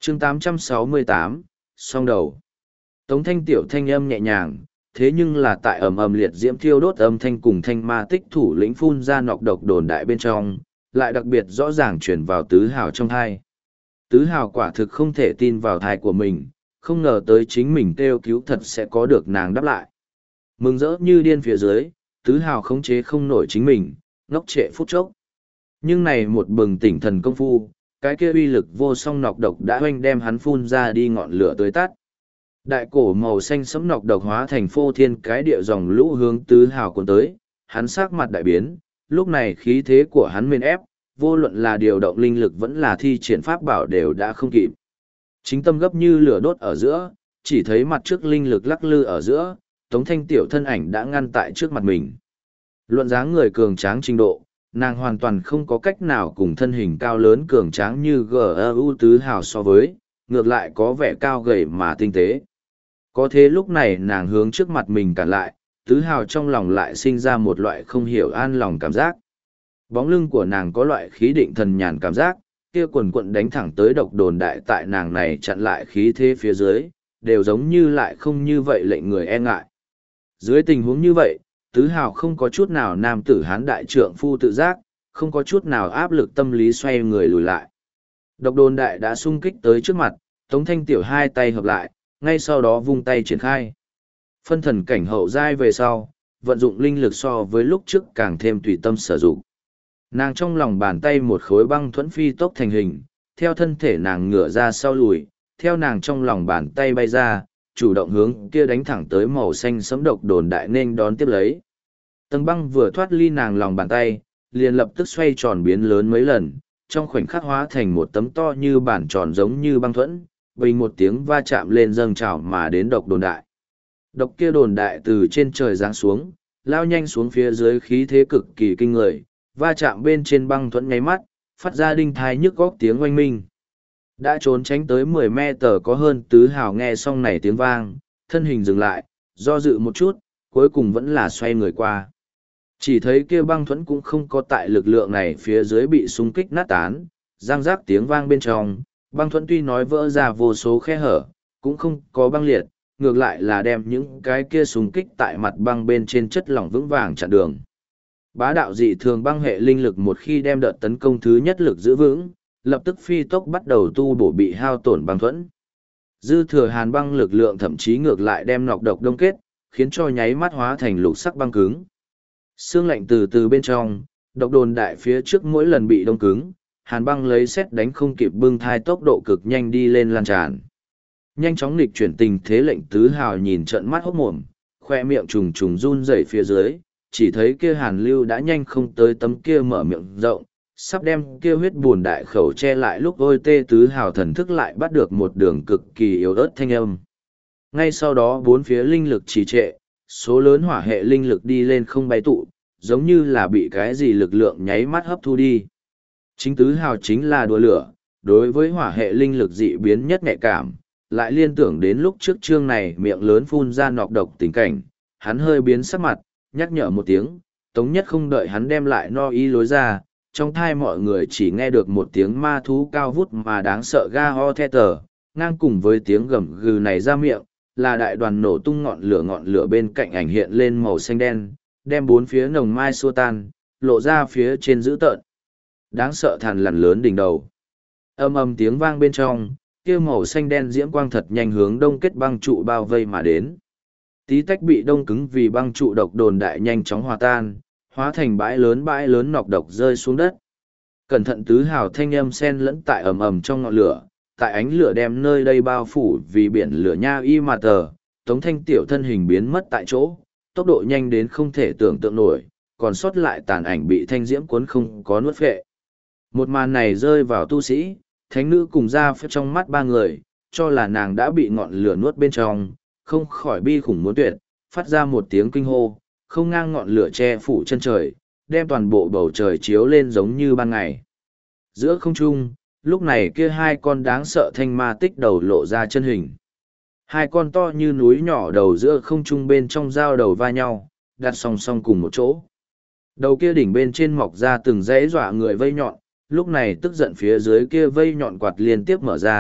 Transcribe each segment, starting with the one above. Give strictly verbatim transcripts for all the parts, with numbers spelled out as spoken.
chương tám trăm sáu mươi tám, song đầu. Tống thanh tiểu thanh âm nhẹ nhàng, thế nhưng là tại ầm ầm liệt diễm thiêu đốt âm thanh cùng thanh ma tích thủ lĩnh phun ra nọc độc đồn đại bên trong, lại đặc biệt rõ ràng truyền vào tứ hào trong thai. Tứ hào quả thực không thể tin vào thai của mình, không ngờ tới chính mình kêu cứu thật sẽ có được nàng đáp lại. Mừng rỡ như điên phía dưới, tứ hào khống chế không nổi chính mình, ngốc trệ phút chốc. Nhưng này một bừng tỉnh thần công phu, cái kia uy lực vô song nọc độc đã oanh đem hắn phun ra đi ngọn lửa tới tắt. Đại cổ màu xanh sẫm nọc độc hóa thành phô thiên cái địa dòng lũ hướng tứ hào cuốn tới, hắn sắc mặt đại biến, lúc này khí thế của hắn mên ép, vô luận là điều động linh lực vẫn là thi triển pháp bảo đều đã không kịp. Chính tâm gấp như lửa đốt ở giữa, chỉ thấy mặt trước linh lực lắc lư ở giữa, Tống Thanh tiểu thân ảnh đã ngăn tại trước mặt mình. Luận dáng người cường tráng trình độ, nàng hoàn toàn không có cách nào cùng thân hình cao lớn cường tráng như giê e u tứ hào so với, ngược lại có vẻ cao gầy mà tinh tế. Có thế lúc này nàng hướng trước mặt mình cản lại, tứ hào trong lòng lại sinh ra một loại không hiểu an lòng cảm giác. Bóng lưng của nàng có loại khí định thần nhàn cảm giác, kia quần quận đánh thẳng tới độc đồn đại tại nàng này chặn lại khí thế phía dưới, đều giống như lại không như vậy lệnh người e ngại. Dưới tình huống như vậy, tứ hào không có chút nào nam tử hán đại trượng phu tự giác, không có chút nào áp lực tâm lý xoay người lùi lại. Độc đồn đại đã xung kích tới trước mặt, Tống Thanh tiểu hai tay hợp lại, ngay sau đó vung tay triển khai. Phân thần cảnh hậu giai về sau, vận dụng linh lực so với lúc trước càng thêm tùy tâm sử dụng. Nàng trong lòng bàn tay một khối băng thuẫn phi tốc thành hình, theo thân thể nàng ngửa ra sau lùi, theo nàng trong lòng bàn tay bay ra, chủ động hướng kia đánh thẳng tới màu xanh sẫm độc đồn đại nên đón tiếp lấy. Tầng băng vừa thoát ly nàng lòng bàn tay, liền lập tức xoay tròn biến lớn mấy lần, trong khoảnh khắc hóa thành một tấm to như bản tròn giống như băng thuẫn, bình một tiếng va chạm lên dâng trào mà đến độc đồn đại. Độc kia đồn đại từ trên trời giáng xuống, lao nhanh xuống phía dưới khí thế cực kỳ kinh người, va chạm bên trên băng thuẫn nháy mắt, phát ra đinh thai nhức góc tiếng oanh minh. Đã trốn tránh tới mười mét tờ có hơn tứ hào nghe xong này tiếng vang, thân hình dừng lại, do dự một chút, cuối cùng vẫn là xoay người qua. Chỉ thấy kia băng thuẫn cũng không có tại lực lượng này phía dưới bị xung kích nát tán, răng rác tiếng vang bên trong, băng thuẫn tuy nói vỡ ra vô số khe hở, cũng không có băng liệt, ngược lại là đem những cái kia xung kích tại mặt băng bên trên chất lỏng vững vàng chặn đường. Bá đạo dị thường băng hệ linh lực một khi đem đợt tấn công thứ nhất lực giữ vững, lập tức phi tốc bắt đầu tu bổ bị hao tổn băng thuẫn. Dư thừa hàn băng lực lượng thậm chí ngược lại đem nọc độc đông kết, khiến cho nháy mắt hóa thành lục sắc băng cứng. Sương lạnh từ từ bên trong, độc đồn đại phía trước mỗi lần bị đông cứng, hàn băng lấy xét đánh không kịp bưng thai tốc độ cực nhanh đi lên lan tràn. Nhanh chóng nghịch chuyển tình thế lệnh tứ hào nhìn trận mắt hốt mồm, khoe miệng trùng trùng run rẩy phía dưới, chỉ thấy kia hàn lưu đã nhanh không tới tấm kia mở miệng rộng, sắp đem kia huyết buồn đại khẩu che lại lúc ôi tê tứ hào thần thức lại bắt được một đường cực kỳ yếu ớt thanh âm. Ngay sau đó bốn phía linh lực trì trệ, số lớn hỏa hệ linh lực đi lên không bay tụ, giống như là bị cái gì lực lượng nháy mắt hấp thu đi. Chính tứ hào chính là đùa lửa, đối với hỏa hệ linh lực dị biến nhất nhạy cảm, lại liên tưởng đến lúc trước chương này miệng lớn phun ra nọc độc tình cảnh, hắn hơi biến sắc mặt, nhắc nhở một tiếng, Tống Nhất không đợi hắn đem lại no y lối ra, trong thai mọi người chỉ nghe được một tiếng ma thú cao vút mà đáng sợ ga ho the tờ, ngang cùng với tiếng gầm gừ này ra miệng, là đại đoàn nổ tung ngọn lửa ngọn lửa bên cạnh ảnh hiện lên màu xanh đen, đem bốn phía nồng mai xua tan, lộ ra phía trên dữ tợn. Đáng sợ thằn lằn lớn đỉnh đầu. Âm âm tiếng vang bên trong, kia màu xanh đen diễm quang thật nhanh hướng đông kết băng trụ bao vây mà đến. Tí tách bị đông cứng vì băng trụ độc đồn đại nhanh chóng hòa tan, hóa thành bãi lớn bãi lớn nọc độc rơi xuống đất. Cẩn thận tứ hào thanh âm sen lẫn tại ầm ầm trong ngọn lửa, tại ánh lửa đem nơi đây bao phủ vì biển lửa nha y mà tờ, Tống Thanh tiểu thân hình biến mất tại chỗ, tốc độ nhanh đến không thể tưởng tượng nổi, còn sót lại tàn ảnh bị thanh diễm cuốn không có nuốt phệ. Một màn này rơi vào tu sĩ, thánh nữ cùng ra phép trong mắt ba người, cho là nàng đã bị ngọn lửa nuốt bên trong, không khỏi bi khủng muốn tuyệt, phát ra một tiếng kinh hô, không ngang ngọn lửa che phủ chân trời, đem toàn bộ bầu trời chiếu lên giống như ban ngày. Giữa không trung, lúc này kia hai con đáng sợ thanh ma tích đầu lộ ra chân hình. Hai con to như núi nhỏ đầu giữa không trung bên trong giao đầu va nhau, đặt song song cùng một chỗ. Đầu kia đỉnh bên trên mọc ra từng dãy dọa người vây nhọn, lúc này tức giận phía dưới kia vây nhọn quạt liên tiếp mở ra,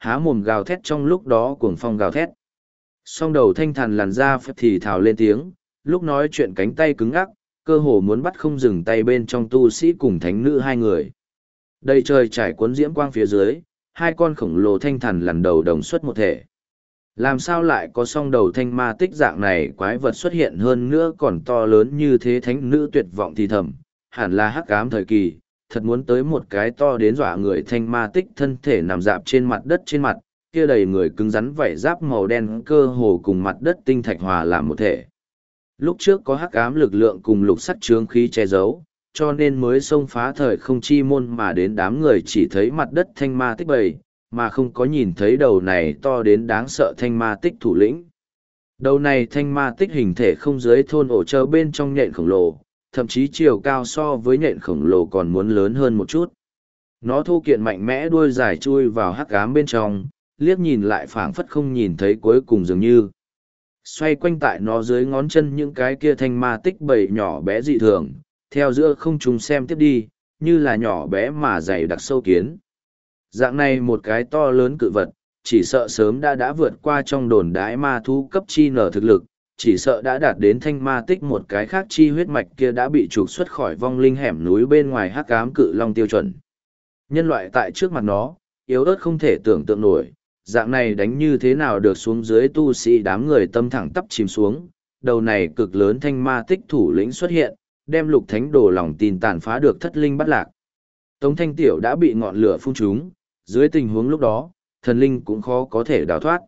há mồm gào thét trong lúc đó cuồng phong gào thét. Song đầu thanh thần làn ra phép thì thào lên tiếng, lúc nói chuyện cánh tay cứng ngắc, cơ hồ muốn bắt không dừng tay bên trong tu sĩ cùng thánh nữ hai người. Đầy trời trải cuốn diễm quang phía dưới, hai con khổng lồ thanh thần lần đầu đồng xuất một thể. Làm sao lại có song đầu thanh ma tích dạng này quái vật xuất hiện hơn nữa còn to lớn như thế, thánh nữ tuyệt vọng thì thầm, hẳn là hắc ám thời kỳ, thật muốn tới một cái to đến dọa người. Thanh ma tích thân thể nằm dạp trên mặt đất, trên mặt kia đầy người cứng rắn vảy giáp màu đen cơ hồ cùng mặt đất tinh thạch hòa làm một thể. Lúc trước có hắc ám lực lượng cùng lục sắt chướng khí che giấu, cho nên mới xông phá thời không chi môn mà đến, đám người chỉ thấy mặt đất thanh ma tích bầy, mà không có nhìn thấy đầu này to đến đáng sợ thanh ma tích thủ lĩnh. Đầu này thanh ma tích hình thể không dưới thôn ổ trơ bên trong nhện khổng lồ, thậm chí chiều cao so với nhện khổng lồ còn muốn lớn hơn một chút. Nó thô kiện mạnh mẽ, đuôi dài chui vào hắc ám bên trong, liếc nhìn lại phảng phất không nhìn thấy cuối cùng dường như. Xoay quanh tại nó dưới ngón chân những cái kia thanh ma tích bầy nhỏ bé dị thường, theo giữa không trung xem tiếp đi, như là nhỏ bé mà dày đặc sâu kiến. Dạng này một cái to lớn cự vật, chỉ sợ sớm đã đã vượt qua trong đồn đái ma thú cấp chi nở thực lực, chỉ sợ đã đạt đến thanh ma tích một cái khác chi huyết mạch kia đã bị trục xuất khỏi vong linh hẻm núi bên ngoài hắc ám cự long tiêu chuẩn. Nhân loại tại trước mặt nó, yếu ớt không thể tưởng tượng nổi, dạng này đánh như thế nào được xuống dưới tu sĩ, đám người tâm thẳng tắp chìm xuống, đầu này cực lớn thanh ma tích thủ lĩnh xuất hiện, đem lục thánh đồ lòng tin tàn phá được thất linh bắt lạc. Tống Thanh Tiểu đã bị ngọn lửa phun trúng, dưới tình huống lúc đó, thần linh cũng khó có thể đào thoát.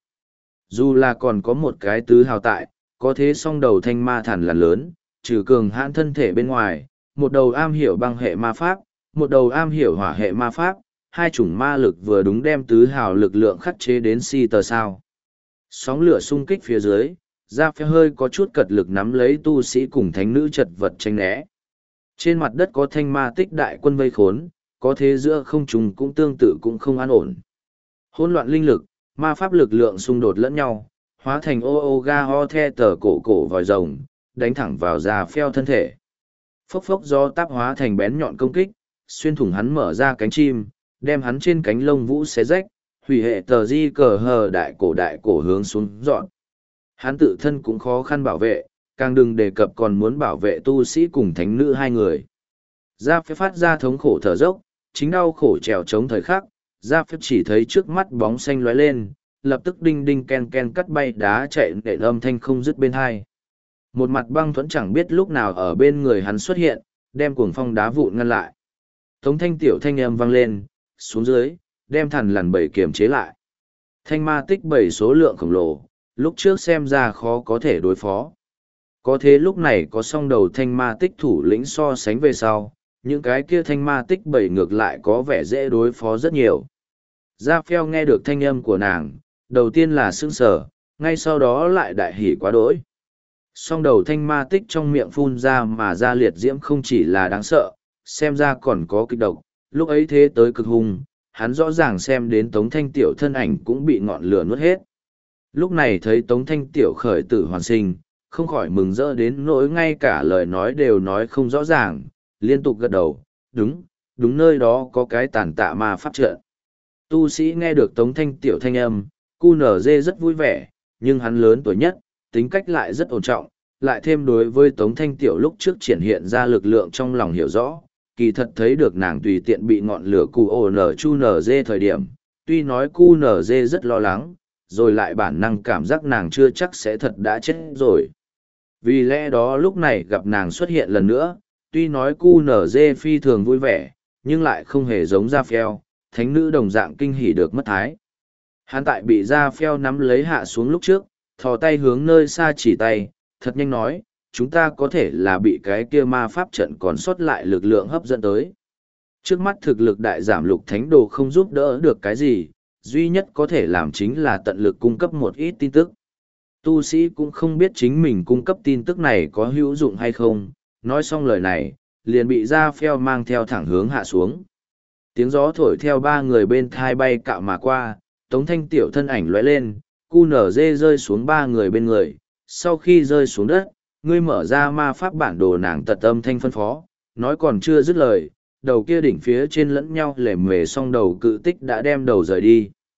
Dù là còn có một cái tứ hào tại, có thế song đầu thanh ma thần là lớn, trừ cường hãn thân thể bên ngoài, một đầu am hiểu băng hệ ma pháp, một đầu am hiểu hỏa hệ ma pháp, hai chủng ma lực vừa đúng đem tứ hào lực lượng khắc chế đến si tờ sao. Sóng lửa xung kích phía dưới, ra phe hơi có chút cật lực nắm lấy tu sĩ cùng thánh nữ chật vật tranh né. Trên mặt đất có thanh ma tích đại quân vây khốn, có thế giữa không trùng cũng tương tự cũng không an ổn. Hỗn loạn linh lực, ma pháp lực lượng xung đột lẫn nhau, hóa thành ô ô ga ho the tờ cổ cổ vòi rồng, đánh thẳng vào da phèo thân thể. Phốc phốc do táp hóa thành bén nhọn công kích, xuyên thủng hắn mở ra cánh chim, đem hắn trên cánh lông vũ xé rách, hủy hệ tờ di cờ hờ đại cổ đại cổ hướng xuống dọn. Hắn tự thân cũng khó khăn bảo vệ, càng đừng đề cập còn muốn bảo vệ tu sĩ cùng thánh nữ hai người. Gia phép phát ra thống khổ thở dốc, chính đau khổ trèo chống thời khắc, Gia phép chỉ thấy trước mắt bóng xanh lóe lên, lập tức đinh đinh ken ken cắt bay đá chạy nện âm thanh không dứt bên hai. Một mặt băng thuẫn chẳng biết lúc nào ở bên người hắn xuất hiện, đem cuồng phong đá vụn ngăn lại. Tống Thanh Tiểu thanh âm vang lên, xuống dưới, đem thần lằn bầy kiềm chế lại. Thanh ma tích bầy số lượng khổng lồ, lúc trước xem ra khó có thể đối phó. Có thế lúc này có song đầu thanh ma tích thủ lĩnh so sánh về sau, những cái kia thanh ma tích bầy ngược lại có vẻ dễ đối phó rất nhiều. Gia Phèo nghe được thanh âm của nàng, đầu tiên là sững sờ, ngay sau đó lại đại hỉ quá đỗi. Song đầu thanh ma tích trong miệng phun ra mà ra liệt diễm không chỉ là đáng sợ, xem ra còn có kịch độc, lúc ấy thế tới cực hung, hắn rõ ràng xem đến Tống Thanh Tiểu thân ảnh cũng bị ngọn lửa nuốt hết. Lúc này thấy Tống Thanh Tiểu khởi tử hoàn sinh, không khỏi mừng rỡ đến nỗi ngay cả lời nói đều nói không rõ ràng, liên tục gật đầu, đúng, đúng nơi đó có cái tàn tạ ma pháp trận. Tu sĩ nghe được Tống Thanh Tiểu thanh âm, cu nở dê rất vui vẻ, nhưng hắn lớn tuổi nhất, tính cách lại rất ổn trọng, lại thêm đối với Tống Thanh Tiểu lúc trước triển hiện ra lực lượng trong lòng hiểu rõ, kỳ thật thấy được nàng tùy tiện bị ngọn lửa cu ồ nở chu nở dê thời điểm, tuy nói cu nở dê rất lo lắng, rồi lại bản năng cảm giác nàng chưa chắc sẽ thật đã chết rồi. Vì lẽ đó lúc này gặp nàng xuất hiện lần nữa, tuy nói cu nở dê phi thường vui vẻ, nhưng lại không hề giống Gia Phèo, thánh nữ đồng dạng kinh hỉ được mất thái. Hắn tại bị Gia Phèo nắm lấy hạ xuống lúc trước, thò tay hướng nơi xa chỉ tay, thật nhanh nói, chúng ta có thể là bị cái kia ma pháp trận còn sót lại lực lượng hấp dẫn tới. Trước mắt thực lực đại giảm lục thánh đồ không giúp đỡ được cái gì, duy nhất có thể làm chính là tận lực cung cấp một ít tin tức. Tu sĩ cũng không biết chính mình cung cấp tin tức này có hữu dụng hay không, nói xong lời này, liền bị Gia Phèo mang theo thẳng hướng hạ xuống. Tiếng gió thổi theo ba người bên thai bay cạo mà qua, Tống Thanh Tiểu thân ảnh lóe lên, cu nở dê rơi xuống ba người bên người, sau khi rơi xuống đất, ngươi mở ra ma pháp bản đồ nàng tật âm thanh phân phó, nói còn chưa dứt lời, đầu kia đỉnh phía trên lẫn nhau lẻ mề song đầu cự tích đã đem đầu rời đi.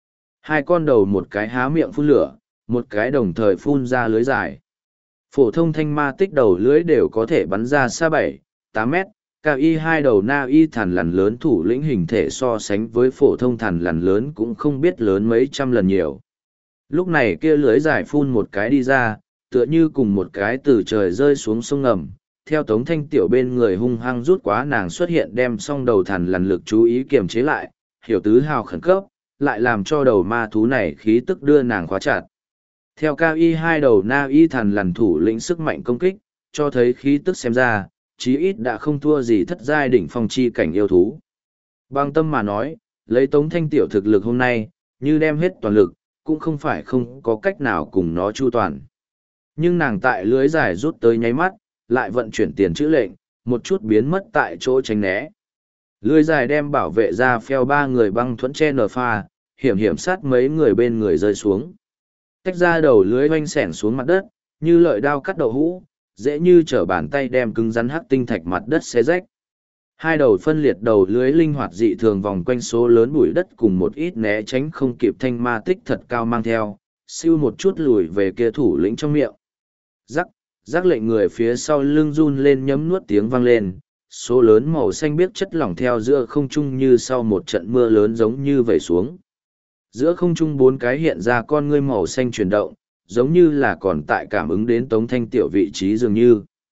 Hai con đầu một cái há miệng phun lửa, một cái đồng thời phun ra lưới dài. Phổ thông thanh ma tích đầu lưới đều có thể bắn ra xa bảy, tám mét, cao y hai đầu na y thằn lằn lớn thủ lĩnh hình thể so sánh với phổ thông thằn lằn lớn cũng không biết lớn mấy trăm lần nhiều. Lúc này kia lưới dài phun một cái đi ra, tựa như cùng một cái từ trời rơi xuống sông ngầm. Theo Tống Thanh Tiểu bên người hung hăng rút quá nàng xuất hiện đem song đầu thằn lằn lực chú ý kiềm chế lại, hiểu tứ hào khẩn cấp, lại làm cho đầu ma thú này khí tức đưa nàng khóa chặt. Theo cao y hai đầu na y thằn lằn thủ lĩnh sức mạnh công kích, cho thấy khí tức xem ra, chí ít đã không thua gì thất giai đỉnh phong chi cảnh yêu thú. Bằng tâm mà nói, lấy Tống Thanh Tiểu thực lực hôm nay, như đem hết toàn lực, cũng không phải không có cách nào cùng nó chu toàn. Nhưng nàng tại lưới dài rút tới nháy mắt, lại vận chuyển tiền chữ lệnh, một chút biến mất tại chỗ tránh né. Lưới dài đem bảo vệ ra phèo ba người băng thuẫn che nở pha, hiểm hiểm sát mấy người bên người rơi xuống. Tách ra đầu lưới oanh sẻn xuống mặt đất, như lợi đao cắt đậu hũ, dễ như trở bàn tay đem cứng rắn hắc tinh thạch mặt đất xé rách. Hai đầu phân liệt đầu lưới linh hoạt dị thường vòng quanh số lớn bụi đất cùng một ít né tránh không kịp thanh ma tích thật cao mang theo, siêu một chút lùi về kia thủ lĩnh trong miệng. Rắc, rắc lệnh người phía sau lưng run lên nhấm nuốt tiếng vang lên, số lớn màu xanh biếc chất lỏng theo giữa không trung như sau một trận mưa lớn giống như vẩy xuống. Giữa không trung bốn cái hiện ra con ngươi màu xanh chuyển động, giống như là còn tại cảm ứng đến Tống Thanh Tiểu vị trí dường như.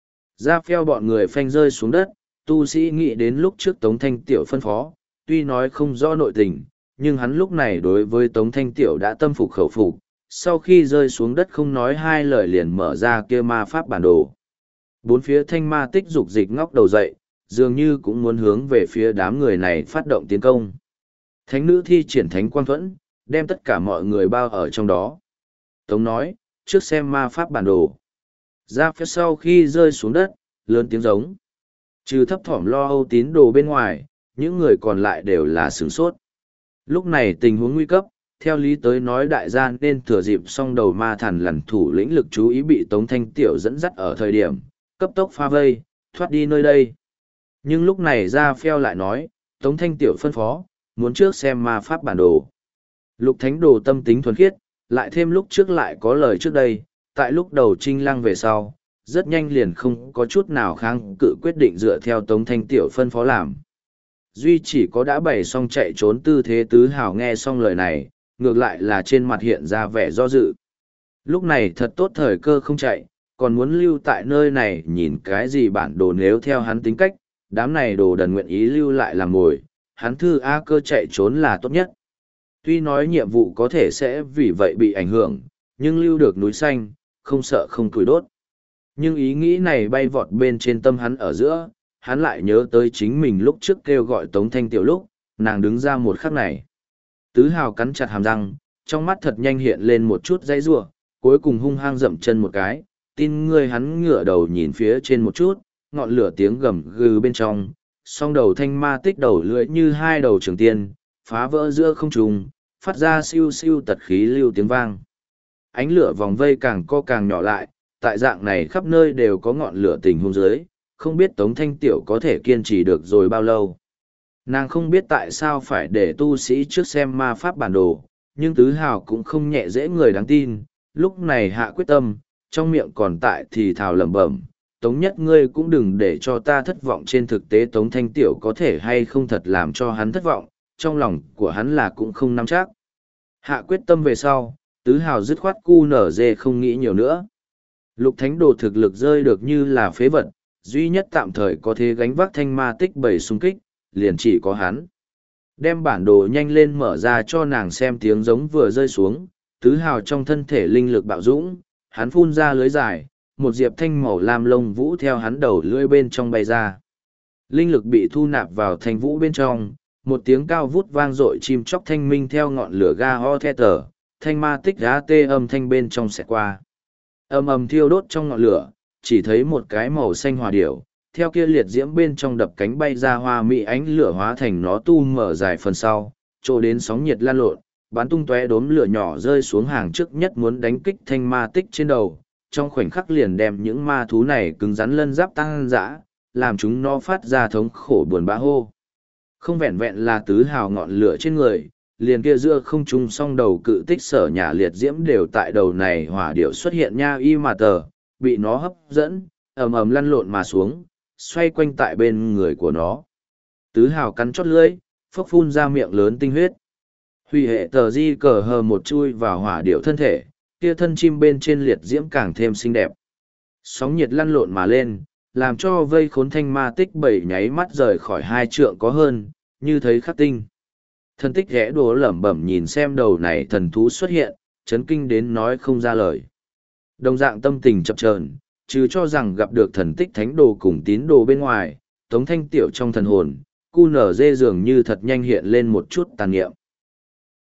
Ra phèo bọn người phanh rơi xuống đất, tu sĩ nghĩ đến lúc trước Tống Thanh Tiểu phân phó, tuy nói không rõ nội tình, nhưng hắn lúc này đối với Tống Thanh Tiểu đã tâm phục khẩu phục, sau khi rơi xuống đất không nói hai lời liền mở ra kia ma pháp bản đồ. Bốn phía thanh ma tích dục dịch ngóc đầu dậy, dường như cũng muốn hướng về phía đám người này phát động tiến công. Thánh nữ thi triển thánh quang thuẫn, đem tất cả mọi người bao ở trong đó. Tống nói, trước xem ma pháp bản đồ. Ra phía sau khi rơi xuống đất, lớn tiếng giống. Trừ thấp thỏm lo âu tín đồ bên ngoài, những người còn lại đều là sửng sốt. Lúc này tình huống nguy cấp, theo lý tới nói đại gia nên thừa dịp xong đầu ma thần lằn thủ lĩnh lực chú ý bị Tống Thanh Tiểu dẫn dắt ở thời điểm, cấp tốc pha vây, thoát đi nơi đây. Nhưng lúc này ra phèo lại nói, Tống Thanh Tiểu phân phó, muốn trước xem ma pháp bản đồ. Lục thánh đồ tâm tính thuần khiết, lại thêm lúc trước lại có lời trước đây, tại lúc đầu trinh lăng về sau, rất nhanh liền không có chút nào kháng cự quyết định dựa theo Tống Thanh Tiểu phân phó làm. Duy chỉ có đã bày xong chạy trốn tư thế tứ hào nghe xong lời này, ngược lại là trên mặt hiện ra vẻ do dự. Lúc này thật tốt thời cơ không chạy, còn muốn lưu tại nơi này nhìn cái gì bản đồ nếu theo hắn tính cách, đám này đồ đần nguyện ý lưu lại làm mồi, hắn thư A cơ chạy trốn là tốt nhất. Tuy nói nhiệm vụ có thể sẽ vì vậy bị ảnh hưởng, nhưng lưu được núi xanh, không sợ không củi đốt. Nhưng ý nghĩ này bay vọt bên trên tâm hắn ở giữa, hắn lại nhớ tới chính mình lúc trước kêu gọi Tống Thanh Tiểu lúc, nàng đứng ra một khắc này. Tứ hào cắn chặt hàm răng, trong mắt thật nhanh hiện lên một chút dãy rủa, cuối cùng hung hăng dậm chân một cái, tin ngươi hắn ngửa đầu nhìn phía trên một chút, ngọn lửa tiếng gầm gừ bên trong, song đầu thanh ma tích đầu lưỡi như hai đầu trường tiên, phá vỡ giữa không trung, phát ra siêu siêu tật khí lưu tiếng vang. Ánh lửa vòng vây càng co càng nhỏ lại, tại dạng này khắp nơi đều có ngọn lửa tình huống dưới, không biết Tống Thanh Tiểu có thể kiên trì được rồi bao lâu. Nàng không biết tại sao phải để tu sĩ trước xem ma pháp bản đồ, nhưng tứ hào cũng không nhẹ dễ người đáng tin, lúc này hạ quyết tâm, trong miệng còn tại thì thào lẩm bẩm, Tống nhất ngươi cũng đừng để cho ta thất vọng. Trên thực tế Tống Thanh Tiểu có thể hay không thật làm cho hắn thất vọng, trong lòng của hắn là cũng không nắm chắc. Hạ quyết tâm về sau, tứ hào dứt khoát cu nở dê không nghĩ nhiều nữa. Lục thánh đồ thực lực rơi được như là phế vật, duy nhất tạm thời có thể gánh vác thanh ma tích bảy xung kích, liền chỉ có hắn. Đem bản đồ nhanh lên mở ra cho nàng xem tiếng giống vừa rơi xuống, tứ hào trong thân thể linh lực bạo dũng, hắn phun ra lưới dài, một diệp thanh màu lam lông vũ theo hắn đầu lưỡi bên trong bay ra. Linh lực bị thu nạp vào thanh vũ bên trong, một tiếng cao vút vang dội chim chóc thanh minh theo ngọn lửa ga ho the tờ, thanh ma tích gá tê âm thanh bên trong xẹt qua. Âm ầm thiêu đốt trong ngọn lửa, chỉ thấy một cái màu xanh hỏa điểu, theo kia liệt diễm bên trong đập cánh bay ra hoa mỹ ánh lửa hóa thành nó tu mở dài phần sau, trô đến sóng nhiệt lan lộn, bắn tung tóe đốm lửa nhỏ rơi xuống hàng trước nhất muốn đánh kích thanh ma tích trên đầu, trong khoảnh khắc liền đem những ma thú này cứng rắn lân giáp tăng dã, làm chúng nó phát ra thống khổ buồn bã hô. Không vẹn vẹn là tứ hào ngọn lửa trên người, liền kia giữa không trung song đầu cự tích sở nhà liệt diễm đều tại đầu này hỏa điệu xuất hiện nha y mà tờ, bị nó hấp dẫn, ầm ầm lăn lộn mà xuống, xoay quanh tại bên người của nó. Tứ hào cắn chót lưỡi, phốc phun ra miệng lớn tinh huyết. Huy hệ tờ di cờ hờ một chui vào hỏa điệu thân thể, kia thân chim bên trên liệt diễm càng thêm xinh đẹp. Sóng nhiệt lăn lộn mà lên, làm cho vây khốn thanh ma tích bảy nháy mắt rời khỏi hai trượng có hơn, như thấy khắc tinh. Thần tích ghé đùa lẩm bẩm nhìn xem đầu này thần thú xuất hiện, chấn kinh đến nói không ra lời. Đồng dạng tâm tình chập chờn, chứ cho rằng gặp được thần tích thánh đồ cùng tín đồ bên ngoài, Tống Thanh Tiểu trong thần hồn, cu nở dê dường như thật nhanh hiện lên một chút tàn niệm.